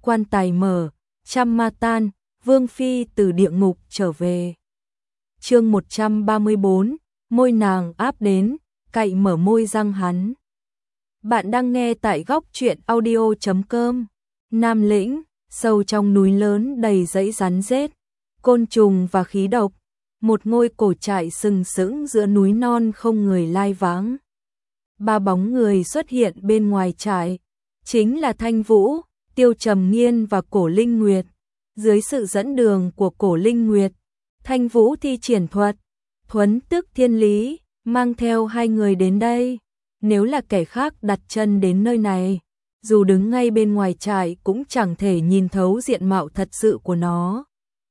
quan tài mở, trăm ma tan, Vương Phi từ địa ngục trở về. Chương 134, môi nàng áp đến, cậy mở môi răng hắn. Bạn đang nghe tại góc truyện audio.com. Nam Lĩnh, sâu trong núi lớn đầy dãy rắn rết, côn trùng và khí độc, một ngôi cổ trại sừng sững giữa núi non không người lai vãng. Ba bóng người xuất hiện bên ngoài trại, chính là Thanh Vũ, Tiêu Trầm Nghiên và Cổ Linh Nguyệt. Dưới sự dẫn đường của Cổ Linh Nguyệt, Thanh Vũ thi triển thuật Thuấn Tức Thiên Lý, mang theo hai người đến đây. Nếu là kẻ khác đặt chân đến nơi này, dù đứng ngay bên ngoài trại cũng chẳng thể nhìn thấu diện mạo thật sự của nó,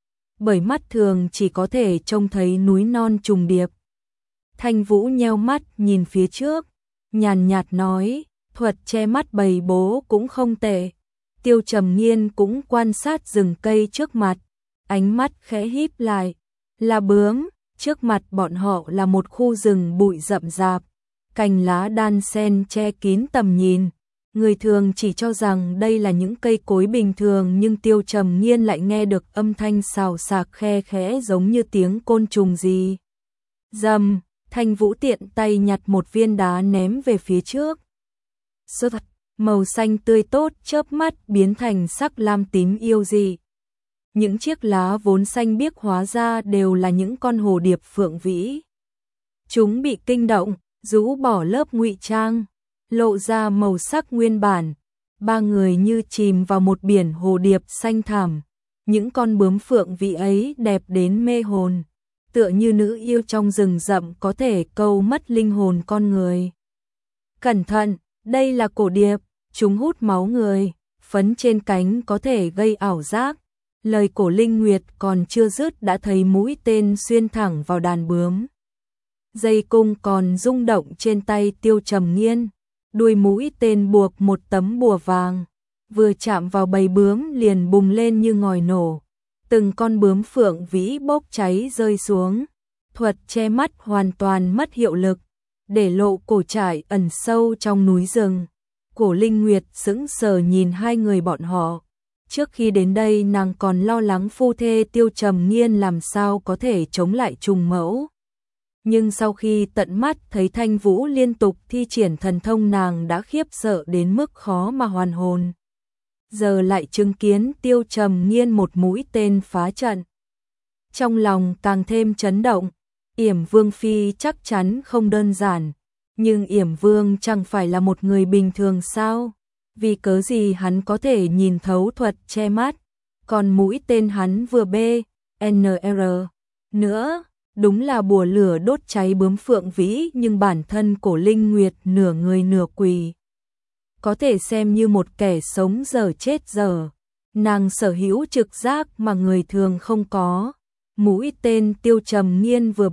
bởi mắt thường chỉ có thể trông thấy núi non trùng điệp. Thanh Vũ nheo mắt nhìn phía trước, nhàn nhạt nói, thuật che mắt bầy bố cũng không tệ. Tiêu Trầm Nghiên cũng quan sát rừng cây trước mặt, ánh mắt khẽ híp lại, là bướm. Trước mặt bọn họ là một khu rừng bụi rậm rạp, cành lá đan xen che kín tầm nhìn. Người thường chỉ cho rằng đây là những cây cối bình thường, nhưng Tiêu Trầm Nghiên lại nghe được âm thanh xào xạc khe khẽ giống như tiếng côn trùng gì. Rầm, Thanh Vũ tiện tay nhặt một viên đá ném về phía trước. Sơ thật, màu xanh tươi tốt chớp mắt biến thành sắc lam tím yêu dị. Những chiếc lá vốn xanh biếc hóa ra đều là những con hồ điệp phượng vĩ. Chúng bị kinh động, rũ bỏ lớp ngụy trang, lộ ra màu sắc nguyên bản. Ba người như chìm vào một biển hồ điệp xanh thẳm. Những con bướm phượng vĩ ấy đẹp đến mê hồn, tựa như nữ yêu trong rừng rậm có thể câu mất linh hồn con người. Cẩn thận, đây là cổ điệp, chúng hút máu người, phấn trên cánh có thể gây ảo giác. Lời Cổ Linh Nguyệt còn chưa dứt đã thấy mũi tên xuyên thẳng vào đàn bướm. Dây cung còn rung động trên tay Tiêu Trầm Nghiên, đuôi mũi tên buộc một tấm bùa vàng, vừa chạm vào bầy bướm liền bùng lên như ngòi nổ. Từng con bướm phượng vĩ bốc cháy rơi xuống, thuật che mắt hoàn toàn mất hiệu lực, để lộ cổ trại ẩn sâu trong núi rừng. Cổ Linh Nguyệt sững sờ nhìn hai người bọn họ. Trước khi đến đây nàng còn lo lắng phu thê Tiêu Trầm Nghiên làm sao có thể chống lại trùng mẫu. Nhưng sau khi tận mắt thấy Thanh Vũ liên tục thi triển thần thông, nàng đã khiếp sợ đến mức khó mà hoàn hồn. Giờ lại chứng kiến Tiêu Trầm Nghiên một mũi tên phá trận, trong lòng càng thêm chấn động. Yểm Vương Phi chắc chắn không đơn giản, nhưng Yểm Vương chẳng phải là một người bình thường sao? Vì cớ gì hắn có thể nhìn thấu thuật che mắt, còn mũi tên hắn vừa BNR nữa, đúng là bùa lửa đốt cháy bướm phượng vĩ, nhưng bản thân Cổ Linh Nguyệt nửa người nửa quỷ, có thể xem như một kẻ sống dở chết dở. Nàng sở hữu trực giác mà người thường không có. Mũi tên Tiêu Trầm Nghiên vừa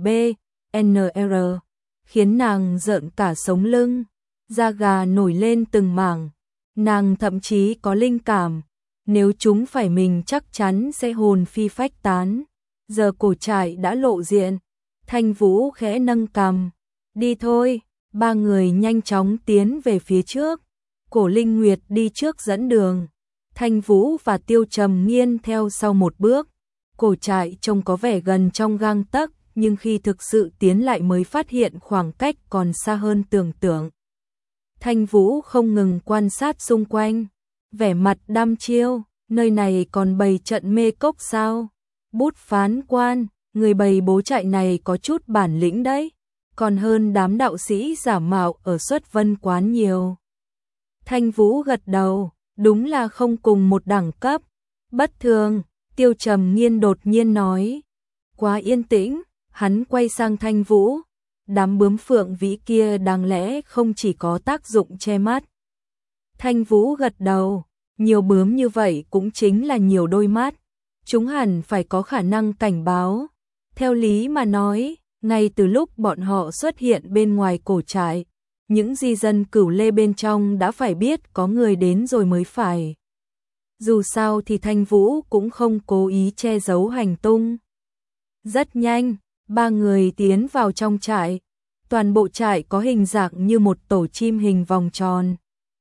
BNR khiến nàng rợn cả sống lưng, da gà nổi lên từng mảng. Nàng thậm chí có linh cảm, nếu chúng phải mình chắc chắn sẽ hồn phi phách tán. Giờ cổ trại đã lộ diện, Thanh Vũ khẽ nâng cằm, đi thôi. Ba người nhanh chóng tiến về phía trước. Cổ Linh Nguyệt đi trước dẫn đường, Thanh Vũ và Tiêu Trầm Nghiên theo sau một bước. Cổ trại trông có vẻ gần trong gang tấc, nhưng khi thực sự tiến lại mới phát hiện khoảng cách còn xa hơn tưởng tượng. Thanh Vũ không ngừng quan sát xung quanh, vẻ mặt đăm chiêu, nơi này còn bày trận mê cốc sao? Bút phán quan, người bày bố trại này có chút bản lĩnh đấy, còn hơn đám đạo sĩ giả mạo ở Xuất Vân quán nhiều. Thanh Vũ gật đầu, đúng là không cùng một đẳng cấp. Bất thường, Tiêu Trầm Nghiên đột nhiên nói. Quá yên tĩnh, hắn quay sang Thanh Vũ. Đám bướm phượng vĩ kia đáng lẽ không chỉ có tác dụng che mắt. Thanh Vũ gật đầu, nhiều bướm như vậy cũng chính là nhiều đôi mắt. Chúng hẳn phải có khả năng cảnh báo. Theo lý mà nói, ngay từ lúc bọn họ xuất hiện bên ngoài cổ trại, những di dân Cửu Lê bên trong đã phải biết có người đến rồi mới phải. Dù sao thì Thanh Vũ cũng không cố ý che giấu hành tung. Rất nhanh, ba người tiến vào trong trại. Toàn bộ trại có hình dạng như một tổ chim hình vòng tròn.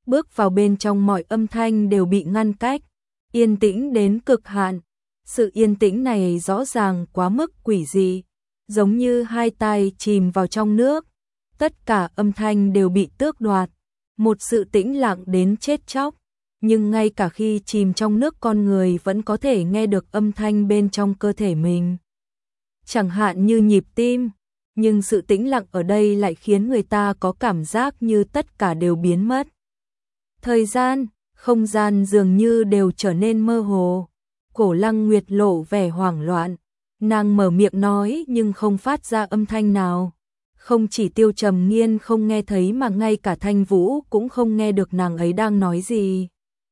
bước vào bên trong mọi âm thanh đều bị ngăn cách, yên tĩnh đến cực hạn. Sự yên tĩnh này rõ ràng quá mức quỷ dị, giống như hai tay chìm vào trong nước, tất cả âm thanh đều bị tước đoạt, một sự tĩnh lặng đến chết chóc, nhưng ngay cả khi chìm trong nước con người vẫn có thể nghe được âm thanh bên trong cơ thể mình. Chẳng hạn như nhịp tim, nhưng sự tĩnh lặng ở đây lại khiến người ta có cảm giác như tất cả đều biến mất. Thời gian, không gian dường như đều trở nên mơ hồ. Cổ Lăng Nguyệt lộ vẻ hoảng loạn, nàng mở miệng nói nhưng không phát ra âm thanh nào. Không chỉ Tiêu Trầm Nghiên không nghe thấy mà ngay cả Thanh Vũ cũng không nghe được nàng ấy đang nói gì.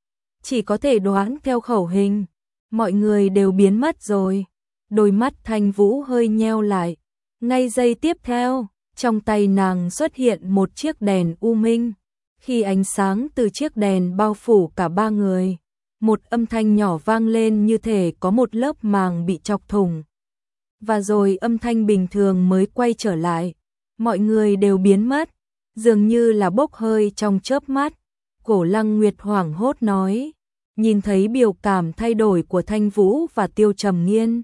Chỉ có thể đoán theo khẩu hình, mọi người đều biến mất rồi. Đôi mắt Thanh Vũ hơi nheo lại. Ngay giây tiếp theo, trong tay nàng xuất hiện một chiếc đèn u minh. Khi ánh sáng từ chiếc đèn bao phủ cả ba người, một âm thanh nhỏ vang lên như thể có một lớp màng bị chọc thủng. Và rồi âm thanh bình thường mới quay trở lại. Mọi người đều biến mất, dường như là bốc hơi trong chớp mắt. Cổ Lăng Nguyệt hoảng hốt nói, nhìn thấy biểu cảm thay đổi của Thanh Vũ và Tiêu Trầm Nghiên.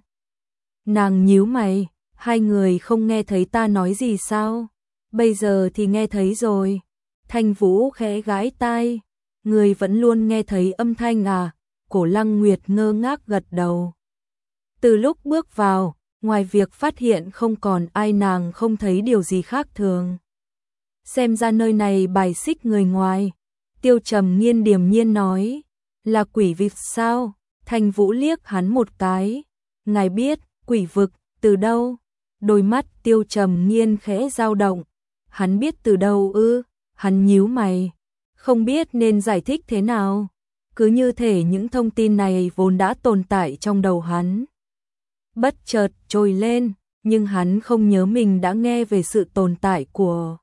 Nàng nhíu mày, hai người không nghe thấy ta nói gì sao? Bây giờ thì nghe thấy rồi. Thanh Vũ khẽ gãi tai, người vẫn luôn nghe thấy âm thanh à? Cổ Lăng Nguyệt ngơ ngác gật đầu. Từ lúc bước vào, ngoài việc phát hiện không còn ai nàng không thấy điều gì khác thường. Xem ra nơi này bài xích người ngoài. Tiêu Trầm Nghiên điềm nhiên nói, là quỷ vực sao? Thanh Vũ liếc hắn một cái. Ngài biết, quỷ vực, từ đâu? Đôi mắt Tiêu Trầm Nghiên khẽ dao động. Hắn biết từ đâu ư? Hắn nhíu mày. Không biết nên giải thích thế nào. Cứ như thể những thông tin này vốn đã tồn tại trong đầu hắn. Bất chợt trồi lên, nhưng hắn không nhớ mình đã nghe về sự tồn tại của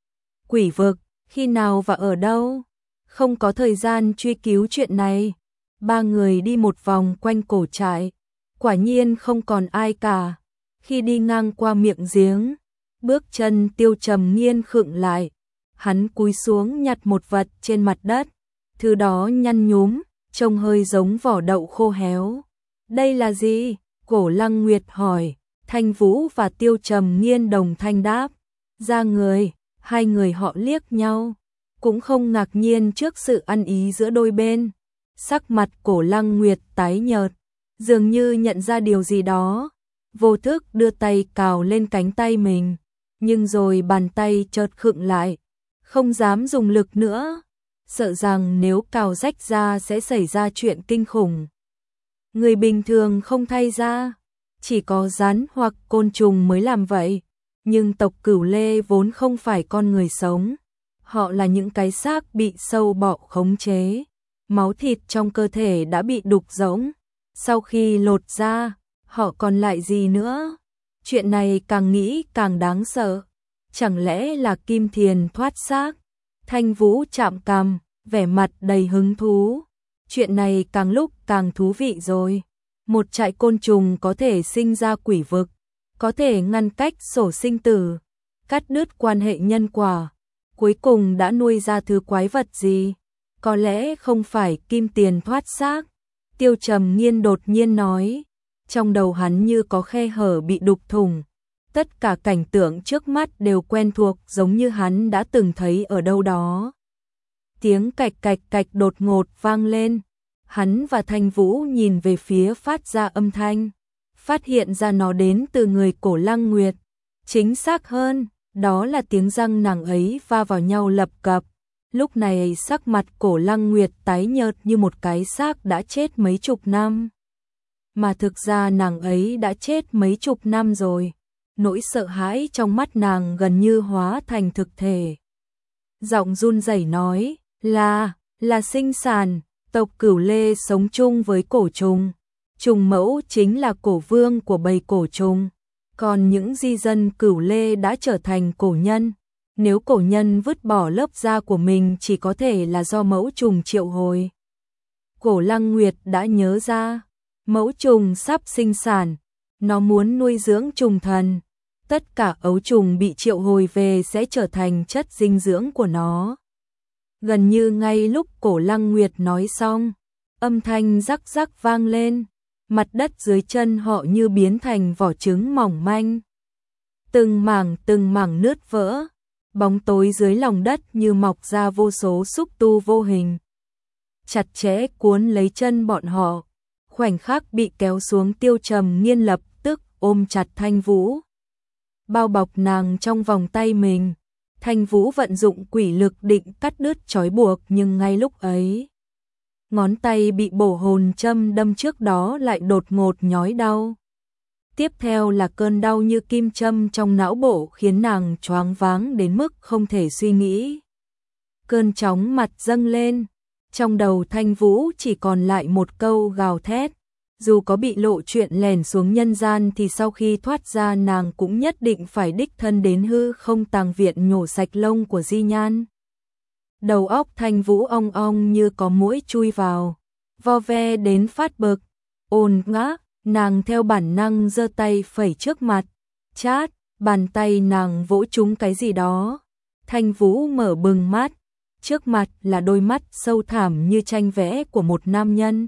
quỷ vực, khi nào và ở đâu. Không có thời gian truy cứu chuyện này. Ba người đi một vòng quanh cổ trại. Quả nhiên không còn ai cả. Khi đi ngang qua miệng giếng, bước chân Tiêu Trầm Nghiên khựng lại. Hắn cúi xuống nhặt một vật trên mặt đất. Thứ đó nhăn nhúm, trông hơi giống vỏ đậu khô héo. Đây là gì? Cổ Lăng Nguyệt hỏi. Thanh Vũ và Tiêu Trầm Nghiên đồng thanh đáp. Ra người, hai người họ liếc nhau. Cũng không ngạc nhiên trước sự ăn ý giữa đôi bên. Sắc mặt Cổ Lăng Nguyệt tái nhợt, dường như nhận ra điều gì đó. Vô thức đưa tay cào lên cánh tay mình, nhưng rồi bàn tay chợt khựng lại, không dám dùng lực nữa, sợ rằng nếu cào rách ra sẽ xảy ra chuyện kinh khủng. Người bình thường không thay ra, chỉ có rắn hoặc côn trùng mới làm vậy, nhưng tộc Cửu Lê vốn không phải con người sống, họ là những cái xác bị sâu bọ khống chế, máu thịt trong cơ thể đã bị đục rỗng, sau khi lột ra, họ còn lại gì nữa? Chuyện này càng nghĩ càng đáng sợ. Chẳng lẽ là Kim Thiền thoát xác? Thanh Vũ chạm cằm, vẻ mặt đầy hứng thú. Chuyện này càng lúc càng thú vị rồi. Một trại côn trùng có thể sinh ra quỷ vực, có thể ngăn cách sổ sinh tử, cắt đứt quan hệ nhân quả. Cuối cùng đã nuôi ra thứ quái vật gì? Có lẽ không phải Kim Tiền thoát xác. Tiêu Trầm Nghiên đột nhiên nói. Trong đầu hắn như có khe hở bị đục thủng. Tất cả cảnh tượng trước mắt đều quen thuộc giống như hắn đã từng thấy ở đâu đó. Tiếng cạch cạch cạch đột ngột vang lên. Hắn và Thanh Vũ nhìn về phía phát ra âm thanh. Phát hiện ra nó đến từ người Cổ Lăng Nguyệt. Chính xác hơn, đó là tiếng răng nàng ấy va vào nhau lập cập. Lúc này sắc mặt Cổ Lăng Nguyệt tái nhợt như một cái xác đã chết mấy chục năm. Mà thực ra nàng ấy đã chết mấy chục năm rồi. Nỗi sợ hãi trong mắt nàng gần như hóa thành thực thể. Giọng run rẩy nói, là sinh sản, tộc Cửu Lê sống chung với cổ trùng. Trùng mẫu chính là cổ vương của bầy cổ trùng. Còn những di dân Cửu Lê đã trở thành cổ nhân. Nếu cổ nhân vứt bỏ lớp da của mình chỉ có thể là do mẫu trùng triệu hồi. Cổ Lăng Nguyệt đã nhớ ra, mẫu trùng sắp sinh sản, nó muốn nuôi dưỡng trùng thần. Tất cả ấu trùng bị triệu hồi về sẽ trở thành chất dinh dưỡng của nó. Gần như ngay lúc Cổ Lăng Nguyệt nói xong, âm thanh rắc rắc vang lên, mặt đất dưới chân họ như biến thành vỏ trứng mỏng manh. Từng mảng nứt vỡ, bóng tối dưới lòng đất như mọc ra vô số xúc tu vô hình. Chặt chẽ cuốn lấy chân bọn họ, khoảnh khắc bị kéo xuống Tiêu Trầm Nghiên lập tức ôm chặt Thanh Vũ. Bao bọc nàng trong vòng tay mình, Thanh Vũ vận dụng quỷ lực định cắt đứt trói buộc nhưng ngay lúc ấy, ngón tay bị bổ hồn châm đâm trước đó lại đột ngột nhói đau. Tiếp theo là cơn đau như kim châm trong não bộ khiến nàng choáng váng đến mức không thể suy nghĩ. Cơn chóng mặt dâng lên, trong đầu Thanh Vũ chỉ còn lại một câu gào thét. Dù có bị lộ chuyện lẻn xuống nhân gian thì sau khi thoát ra nàng cũng nhất định phải đích thân đến hư không tàng viện nhổ sạch lông của Di Nhan. Đầu óc Thanh Vũ ong ong như có muỗi chui vào, vo ve đến phát bực, ồn ngã, nàng theo bản năng giơ tay phẩy trước mặt, chát, bàn tay nàng vỗ trúng cái gì đó. Thanh Vũ mở bừng mắt, trước mặt là đôi mắt sâu thẳm như tranh vẽ của một nam nhân.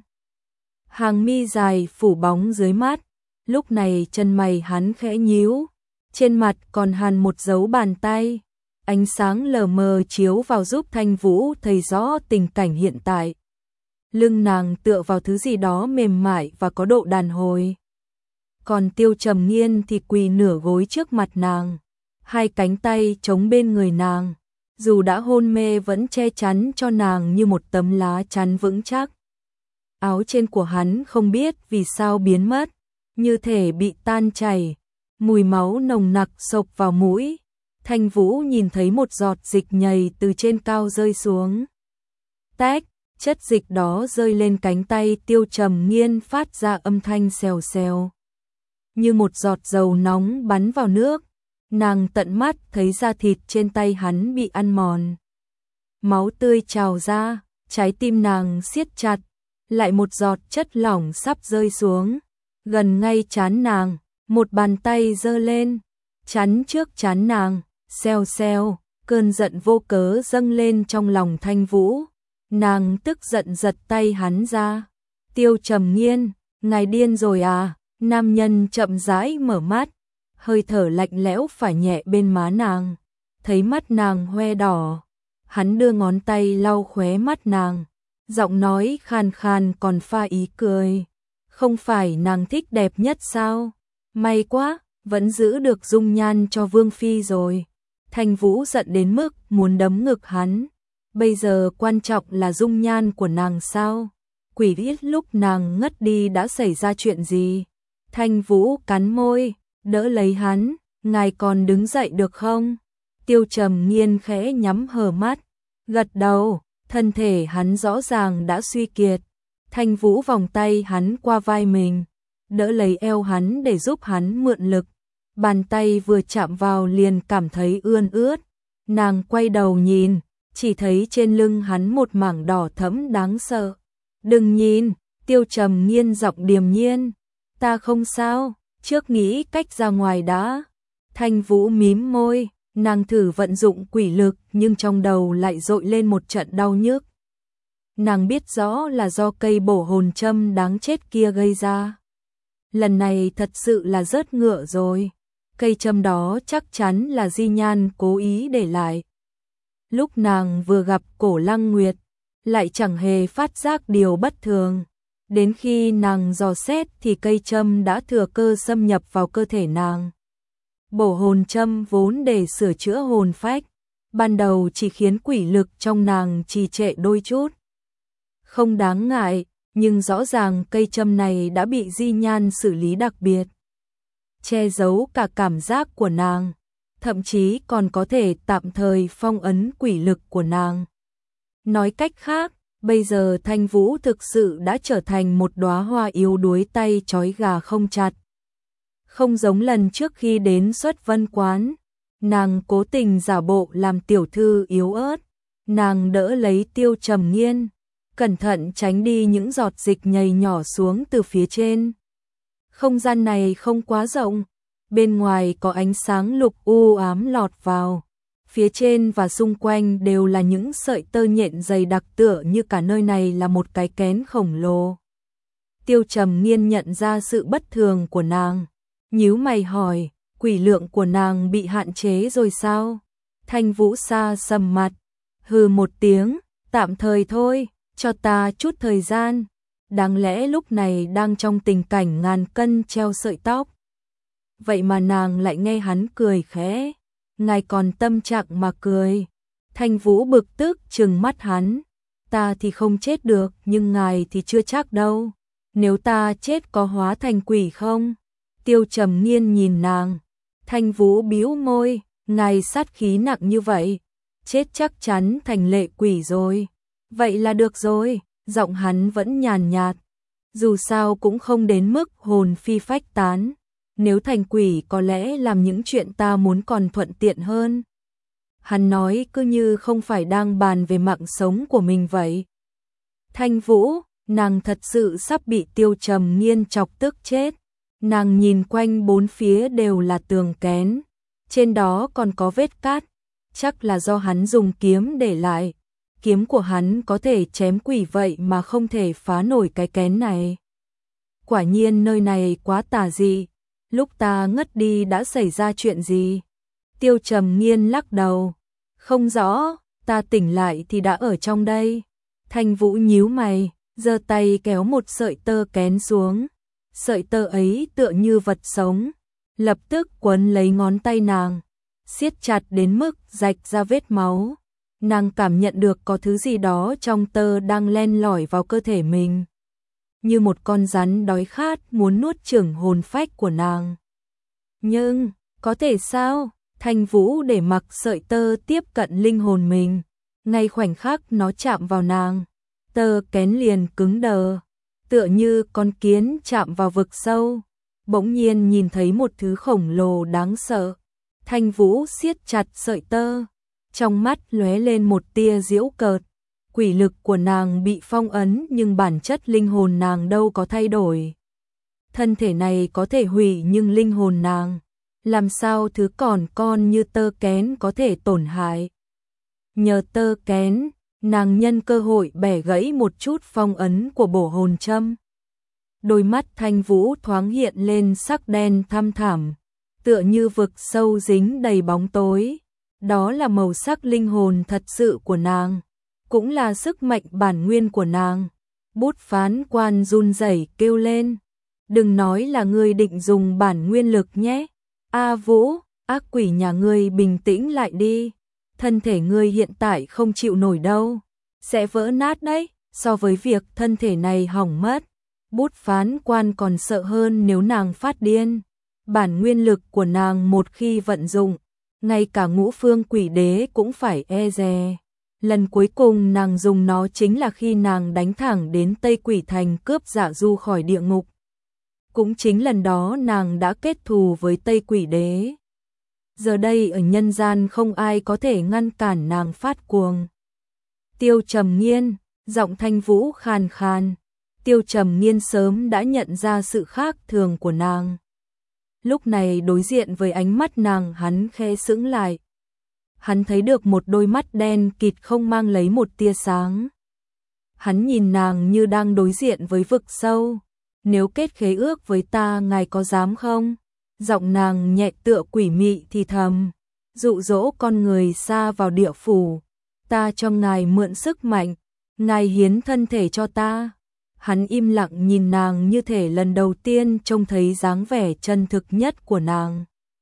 Hàng mi dài phủ bóng dưới mắt, lúc này chân mày hắn khẽ nhíu, trên mặt còn hằn một dấu bàn tay. Ánh sáng lờ mờ chiếu vào giúp Thanh Vũ thấy rõ tình cảnh hiện tại. Lưng nàng tựa vào thứ gì đó mềm mại và có độ đàn hồi. Còn Tiêu Trầm Nghiên thì quỳ nửa gối trước mặt nàng, hai cánh tay chống bên người nàng, dù đã hôn mê vẫn che chắn cho nàng như một tấm lá chắn vững chắc. Áo trên của hắn không biết vì sao biến mất, như thể bị tan chảy, mùi máu nồng nặc xộc vào mũi. Thanh Vũ nhìn thấy một giọt dịch nhầy từ trên cao rơi xuống. Tách, chất dịch đó rơi lên cánh tay Tiêu Trầm Nghiên phát ra âm thanh xèo xèo. Như một giọt dầu nóng bắn vào nước, nàng tận mắt thấy da thịt trên tay hắn bị ăn mòn. Máu tươi trào ra, trái tim nàng siết chặt, lại một giọt chất lỏng sắp rơi xuống. Gần ngay trán nàng, một bàn tay giơ lên, chắn trước trán nàng. Xèo xèo, cơn giận vô cớ dâng lên trong lòng Thanh Vũ. Nàng tức giận giật tay hắn ra. Tiêu Trầm Nghiên, ngài điên rồi à? Nam nhân chậm rãi mở mắt, hơi thở lạnh lẽo phả nhẹ bên má nàng. Thấy mắt nàng hoe đỏ, hắn đưa ngón tay lau khóe mắt nàng, giọng nói khàn khàn còn pha ý cười. Không phải nàng thích đẹp nhất sao? May quá, vẫn giữ được dung nhan cho Vương Phi rồi. Thanh Vũ giận đến mức muốn đấm ngực hắn. Bây giờ quan trọng là dung nhan của nàng sao? Quỷ biết lúc nàng ngất đi đã xảy ra chuyện gì? Thanh Vũ cắn môi, đỡ lấy hắn. Ngài còn đứng dậy được không? Tiêu Trầm Nghiên khẽ nhắm hờ mắt, gật đầu. Thân thể hắn rõ ràng đã suy kiệt. Thanh Vũ vòng tay hắn qua vai mình, đỡ lấy eo hắn để giúp hắn mượn lực. Bàn tay vừa chạm vào liền cảm thấy ươn ướt. Nàng quay đầu nhìn, chỉ thấy trên lưng hắn một mảng đỏ thẫm đáng sợ. Đừng nhìn, Tiêu Trầm Nghiên giọng điềm nhiên. Ta không sao, trước nghĩ cách ra ngoài đã. Thanh Vũ mím môi, nàng thử vận dụng quỷ lực nhưng trong đầu lại dội lên một trận đau nhức. Nàng biết rõ là do cây bổ hồn châm đáng chết kia gây ra. Lần này thật sự là rớt ngựa rồi. Cây châm đó chắc chắn là Di Nhan cố ý để lại. Lúc nàng vừa gặp Cổ Lăng Nguyệt, lại chẳng hề phát giác điều bất thường. Đến khi nàng dò xét thì cây châm đã thừa cơ xâm nhập vào cơ thể nàng. Bổ hồn châm vốn để sửa chữa hồn phách, ban đầu chỉ khiến quỷ lực trong nàng trì trệ đôi chút. Không đáng ngại, nhưng rõ ràng cây châm này đã bị Di Nhan xử lý đặc biệt, che giấu cả cảm giác của nàng, thậm chí còn có thể tạm thời phong ấn quỷ lực của nàng. Nói cách khác, bây giờ Thanh Vũ thực sự đã trở thành một đóa hoa yếu đuối tay trói gà không chặt. Không giống lần trước khi đến Xuất Vân quán, nàng cố tình giả bộ làm tiểu thư yếu ớt, nàng đỡ lấy Tiêu Trầm Nghiên, cẩn thận tránh đi những giọt dịch nhầy nhỏ xuống từ phía trên. Không gian này không quá rộng, bên ngoài có ánh sáng lục u ám lọt vào, phía trên và xung quanh đều là những sợi tơ nhện dày đặc tựa như cả nơi này là một cái kén khổng lồ. Tiêu Trầm Nghiên nhận ra sự bất thường của nàng, nhíu mày hỏi, quỷ lượng của nàng bị hạn chế rồi sao? Thanh Vũ xa sầm mặt, hừ một tiếng, tạm thời thôi, cho ta chút thời gian. Đáng lẽ lúc này đang trong tình cảnh ngàn cân treo sợi tóc. Vậy mà nàng lại nghe hắn cười khẽ, ngài còn tâm trạng mà cười. Thanh Vũ bực tức trừng mắt hắn, ta thì không chết được nhưng ngài thì chưa chắc đâu. Nếu ta chết có hóa thành quỷ không? Tiêu Trầm Nghiên nhìn nàng. Thanh Vũ bĩu môi, ngài sát khí nặng như vậy, chết chắc chắn thành lệ quỷ rồi. Vậy là được rồi, giọng hắn vẫn nhàn nhạt. Dù sao cũng không đến mức hồn phi phách tán. Nếu thành quỷ có lẽ làm những chuyện ta muốn còn thuận tiện hơn. Hắn nói cứ như không phải đang bàn về mạng sống của mình vậy. Thanh Vũ, nàng thật sự sắp bị Tiêu Trầm Nghiên chọc tức chết. Nàng nhìn quanh bốn phía đều là tường kén, trên đó còn có vết cát, chắc là do hắn dùng kiếm để lại. Kiếm của hắn có thể chém quỷ vậy mà không thể phá nổi cái kén này. Quả nhiên nơi này quá tà dị, lúc ta ngất đi đã xảy ra chuyện gì? Tiêu Trầm Nghiên lắc đầu, không rõ, ta tỉnh lại thì đã ở trong đây. Thanh Vũ nhíu mày, giơ tay kéo một sợi tơ kén xuống. Sợi tơ ấy tựa như vật sống, lập tức quấn lấy ngón tay nàng, siết chặt đến mức rạch ra vết máu. Nàng cảm nhận được có thứ gì đó trong tơ đang len lỏi vào cơ thể mình, như một con rắn đói khát muốn nuốt chửng hồn phách của nàng. Nhưng, có thể sao? Thanh Vũ để mặc sợi tơ tiếp cận linh hồn mình, ngay khoảnh khắc nó chạm vào nàng, tơ kén liền cứng đờ, tựa như con kiến chạm vào vực sâu. Bỗng nhiên nhìn thấy một thứ khổng lồ đáng sợ. Thanh Vũ siết chặt sợi tơ, trong mắt lóe lên một tia giễu cợt. Quỷ lực của nàng bị phong ấn nhưng bản chất linh hồn nàng đâu có thay đổi. Thân thể này có thể hủy nhưng linh hồn nàng, làm sao thứ còn con như tơ kén có thể tổn hại? Nhờ tơ kén, nàng nhân cơ hội bẻ gãy một chút phong ấn của bổ hồn châm. Đôi mắt Thanh Vũ thoáng hiện lên sắc đen thăm thẳm, tựa như vực sâu dính đầy bóng tối. Đó là màu sắc linh hồn thật sự của nàng, cũng là sức mạnh bản nguyên của nàng. Bút phán quan run rẩy kêu lên, đừng nói là ngươi định dùng bản nguyên lực nhé. A Vũ, ác quỷ nhà ngươi bình tĩnh lại đi. Thân thể ngươi hiện tại không chịu nổi đâu, sẽ vỡ nát đấy. So với việc thân thể này hỏng mất, bút phán quan còn sợ hơn nếu nàng phát điên. Bản nguyên lực của nàng một khi vận dụng, ngay cả Ngũ Phương Quỷ Đế cũng phải e dè. Lần cuối cùng nàng dùng nó chính là khi nàng đánh thẳng đến Tây Quỷ Thành cướp Dạ Du khỏi địa ngục. Cũng chính lần đó nàng đã kết thù với Tây Quỷ Đế. Giờ đây ở nhân gian không ai có thể ngăn cản nàng phát cuồng. Tiêu Trầm Nghiên, giọng Thanh Vũ khàn khàn. Tiêu Trầm Nghiên sớm đã nhận ra sự khác thường của nàng. Lúc này đối diện với ánh mắt nàng, hắn khẽ sững lại. Hắn thấy được một đôi mắt đen kịt không mang lấy một tia sáng. Hắn nhìn nàng như đang đối diện với vực sâu. Nếu kết khế ước với ta, ngài có dám không? Giọng nàng nhẹ tựa quỷ mị thì thầm, dụ dỗ con người xa vào địa phủ. Ta cho ngài mượn sức mạnh, ngài hiến thân thể cho ta. Hắn im lặng nhìn nàng như thể lần đầu tiên trông thấy dáng vẻ chân thực nhất của nàng.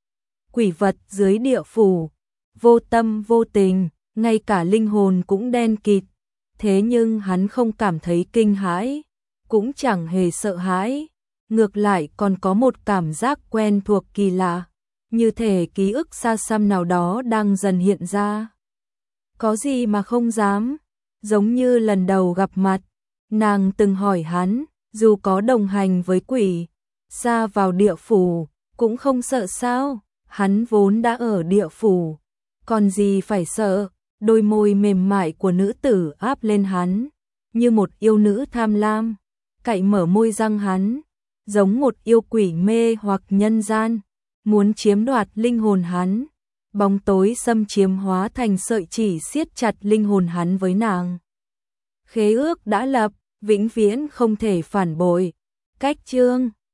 Quỷ vật dưới địa phủ, vô tâm vô tình, ngay cả linh hồn cũng đen kịt. Thế nhưng hắn không cảm thấy kinh hãi, cũng chẳng hề sợ hãi. Ngược lại còn có một cảm giác quen thuộc kỳ lạ, như thể ký ức xa xăm nào đó đang dần hiện ra. Có gì mà không dám? Giống như lần đầu gặp mặt, nàng từng hỏi hắn, dù có đồng hành với quỷ, xa vào địa phủ, cũng không sợ sao? Hắn vốn đã ở địa phủ, còn gì phải sợ? Đôi môi mềm mại của nữ tử áp lên hắn, như một yêu nữ tham lam, cạy mở môi răng hắn, giống một yêu quỷ mê hoặc nhân gian, muốn chiếm đoạt linh hồn hắn. bóng tối xâm chiếm hóa thành sợi chỉ siết chặt linh hồn hắn với nàng. Khế ước đã lập, vĩnh viễn không thể phản bội. Cách chương